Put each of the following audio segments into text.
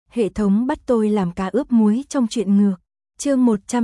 Hệ thống bắt tôi làm cá ướp muối trong truyện ngược. Chương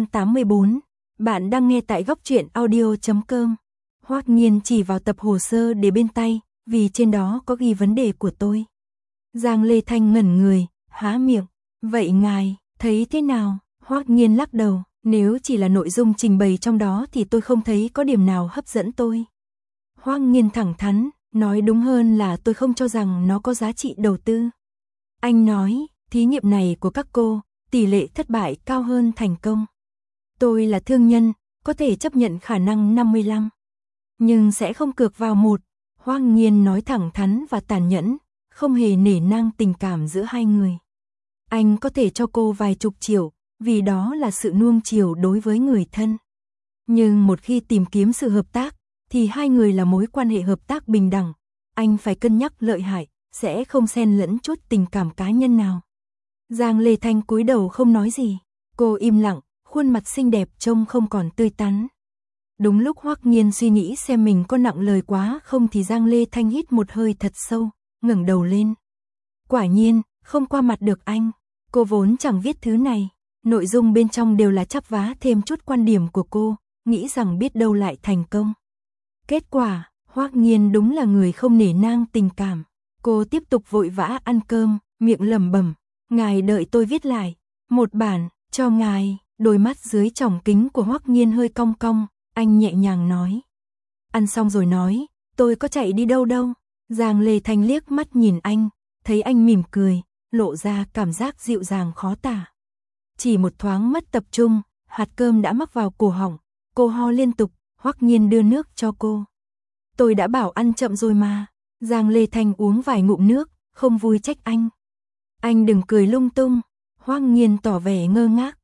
184. Bạn đang nghe tại góc truyện audio.com. Hoắc Nghiên chỉ vào tập hồ sơ để bên tay, vì trên đó có ghi vấn đề của tôi. Giang Lê Thanh ngẩn người, há miệng. Vậy ngài, thấy thế nào? Hoắc Nghiên lắc đầu, nếu chỉ là nội dung trình bày trong đó thì tôi không thấy có điểm nào hấp dẫn tôi. Hoắc Nghiên thẳng thắn, nói đúng hơn là tôi không cho rằng nó có giá trị đầu tư. Anh nói, thí nghiệm này của các cô, tỷ lệ thất bại cao hơn thành công. Tôi là thương nhân, có thể chấp nhận khả năng 55. Nhưng sẽ không cược vào một. Hoắc Nghiên nói thẳng thắn và tàn nhẫn, không hề nể nang tình cảm giữa hai người. Anh có thể cho cô vài chục triệu, vì đó là sự nuông chiều đối với người thân. Nhưng một khi tìm kiếm sự hợp tác, thì hai người là mối quan hệ hợp tác bình đẳng. Anh phải cân nhắc lợi hại, sẽ không xen lẫn chút tình cảm cá nhân nào. Giang Lê Thanh cúi đầu không nói gì. Cô im lặng, khuôn mặt xinh đẹp trông không còn tươi tắn. Đúng lúc Hoắc Nghiên suy nghĩ xem mình có nặng lời quá không thì Giang Lê Thanh hít một hơi thật sâu, ngẩng đầu lên. Quả nhiên, không qua mặt được anh. Cô vốn chẳng viết thứ này. Nội dung bên trong đều là chắp vá thêm chút quan điểm của cô, nghĩ rằng biết đâu lại thành công. Kết quả, Hoắc Nghiên đúng là người không nể nang tình cảm. Cô tiếp tục vội vã ăn cơm, miệng lẩm bẩm, ngài đợi tôi viết lại một bản cho ngài. Đôi mắt dưới tròng kính của Hoắc Nghiên hơi cong cong, anh nhẹ nhàng nói. Ăn xong rồi nói, tôi có chạy đi đâu đâu. Giang Lê Thanh liếc mắt nhìn anh, thấy anh mỉm cười, lộ ra cảm giác dịu dàng khó tả. Chỉ một thoáng mất tập trung, hạt cơm đã mắc vào cổ họng, cô ho liên tục. Hoắc Nghiên đưa nước cho cô. Tôi đã bảo ăn chậm rồi mà. Giang Lê Thanh uống vài ngụm nước, không vui trách anh. Anh đừng cười lung tung. Hoắc Nghiên tỏ vẻ ngơ ngác.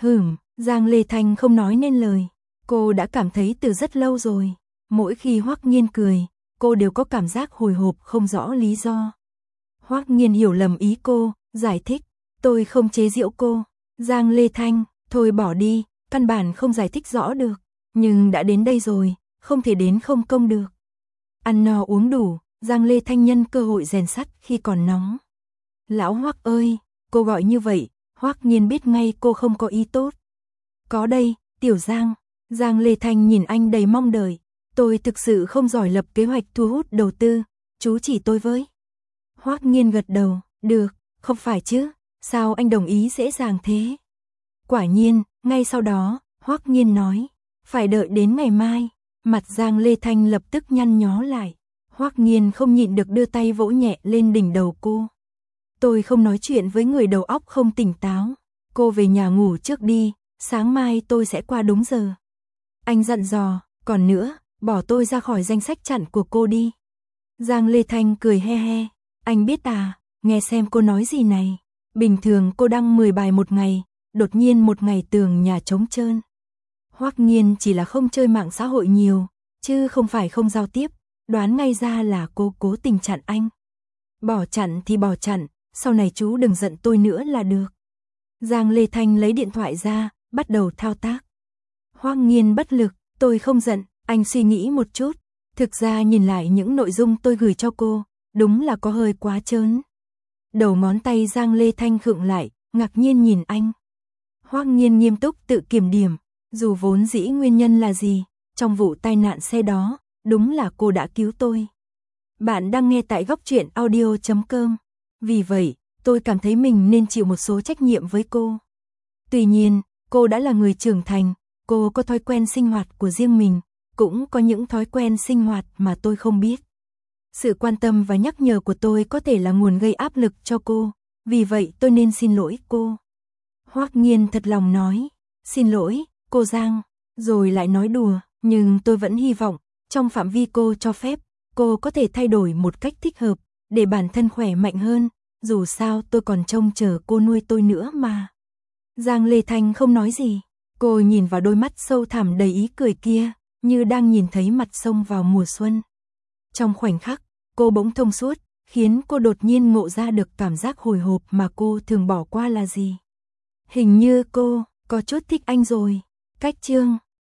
Giang Lê Thanh không nói nên lời. Cô đã cảm thấy từ rất lâu rồi. Mỗi khi Hoắc Nghiên cười, cô đều có cảm giác hồi hộp không rõ lý do. Hoắc Nghiên hiểu lầm ý cô, giải thích. Tôi không chế giễu cô. Giang Lê Thanh, thôi bỏ đi, căn bản không giải thích rõ được. Nhưng đã đến đây rồi, không thể đến không công được. Ăn no uống đủ, Giang Lê Thanh nhân cơ hội rèn sắt khi còn nóng. Lão Hoắc ơi, cô gọi như vậy, Hoắc Nghiên biết ngay cô không có ý tốt. Có đây, Tiểu Giang. Giang Lê Thanh nhìn anh đầy mong đợi. Tôi thực sự không giỏi lập kế hoạch thu hút đầu tư, chú chỉ tôi với. Hoắc Nghiên gật đầu, được, không phải chứ, sao anh đồng ý dễ dàng thế? Quả nhiên, ngay sau đó, Hoắc Nghiên nói. Phải đợi đến ngày mai. Mặt Giang Lê Thanh lập tức nhăn nhó lại. Hoắc Nghiên không nhịn được đưa tay vỗ nhẹ lên đỉnh đầu cô. Tôi không nói chuyện với người đầu óc không tỉnh táo. Cô về nhà ngủ trước đi, sáng mai tôi sẽ qua đúng giờ. Anh dặn dò, còn nữa, bỏ tôi ra khỏi danh sách chặn của cô đi. Giang Lê Thanh cười he he. Anh biết à, nghe xem cô nói gì này. Bình thường cô đăng 10 bài một ngày, đột nhiên một ngày tường nhà trống trơn. Hoắc Nghiên chỉ là không chơi mạng xã hội nhiều, chứ không phải không giao tiếp, đoán ngay ra là cô cố tình chặn anh. Bỏ chặn thì bỏ chặn, sau này chú đừng giận tôi nữa là được. Giang Lê Thanh lấy điện thoại ra, bắt đầu thao tác. Hoắc Nghiên bất lực, tôi không giận, anh suy nghĩ một chút. Thực ra nhìn lại những nội dung tôi gửi cho cô, đúng là có hơi quá trớn. Đầu ngón tay Giang Lê Thanh khựng lại, ngạc nhiên nhìn anh. Hoắc Nghiên nghiêm túc tự kiểm điểm. Dù vốn dĩ nguyên nhân là gì, trong vụ tai nạn xe đó, đúng là cô đã cứu tôi. Bạn đang nghe tại góc truyện audio.com. Vì vậy, tôi cảm thấy mình nên chịu một số trách nhiệm với cô. Tuy nhiên, cô đã là người trưởng thành, cô có thói quen sinh hoạt của riêng mình, cũng có những thói quen sinh hoạt mà tôi không biết. Sự quan tâm và nhắc nhở của tôi có thể là nguồn gây áp lực cho cô, vì vậy tôi nên xin lỗi cô. Hoắc Nghiên thật lòng nói, xin lỗi. Cô Giang, rồi lại nói đùa, nhưng tôi vẫn hy vọng, trong phạm vi cô cho phép, cô có thể thay đổi một cách thích hợp, để bản thân khỏe mạnh hơn, dù sao tôi còn trông chờ cô nuôi tôi nữa mà. Giang Lê Thanh không nói gì, cô nhìn vào đôi mắt sâu thẳm đầy ý cười kia, như đang nhìn thấy mặt sông vào mùa xuân. Trong khoảnh khắc, cô bỗng thông suốt, khiến cô đột nhiên ngộ ra được cảm giác hồi hộp mà cô thường bỏ qua là gì. Hình như cô có chút thích anh rồi. Cách chương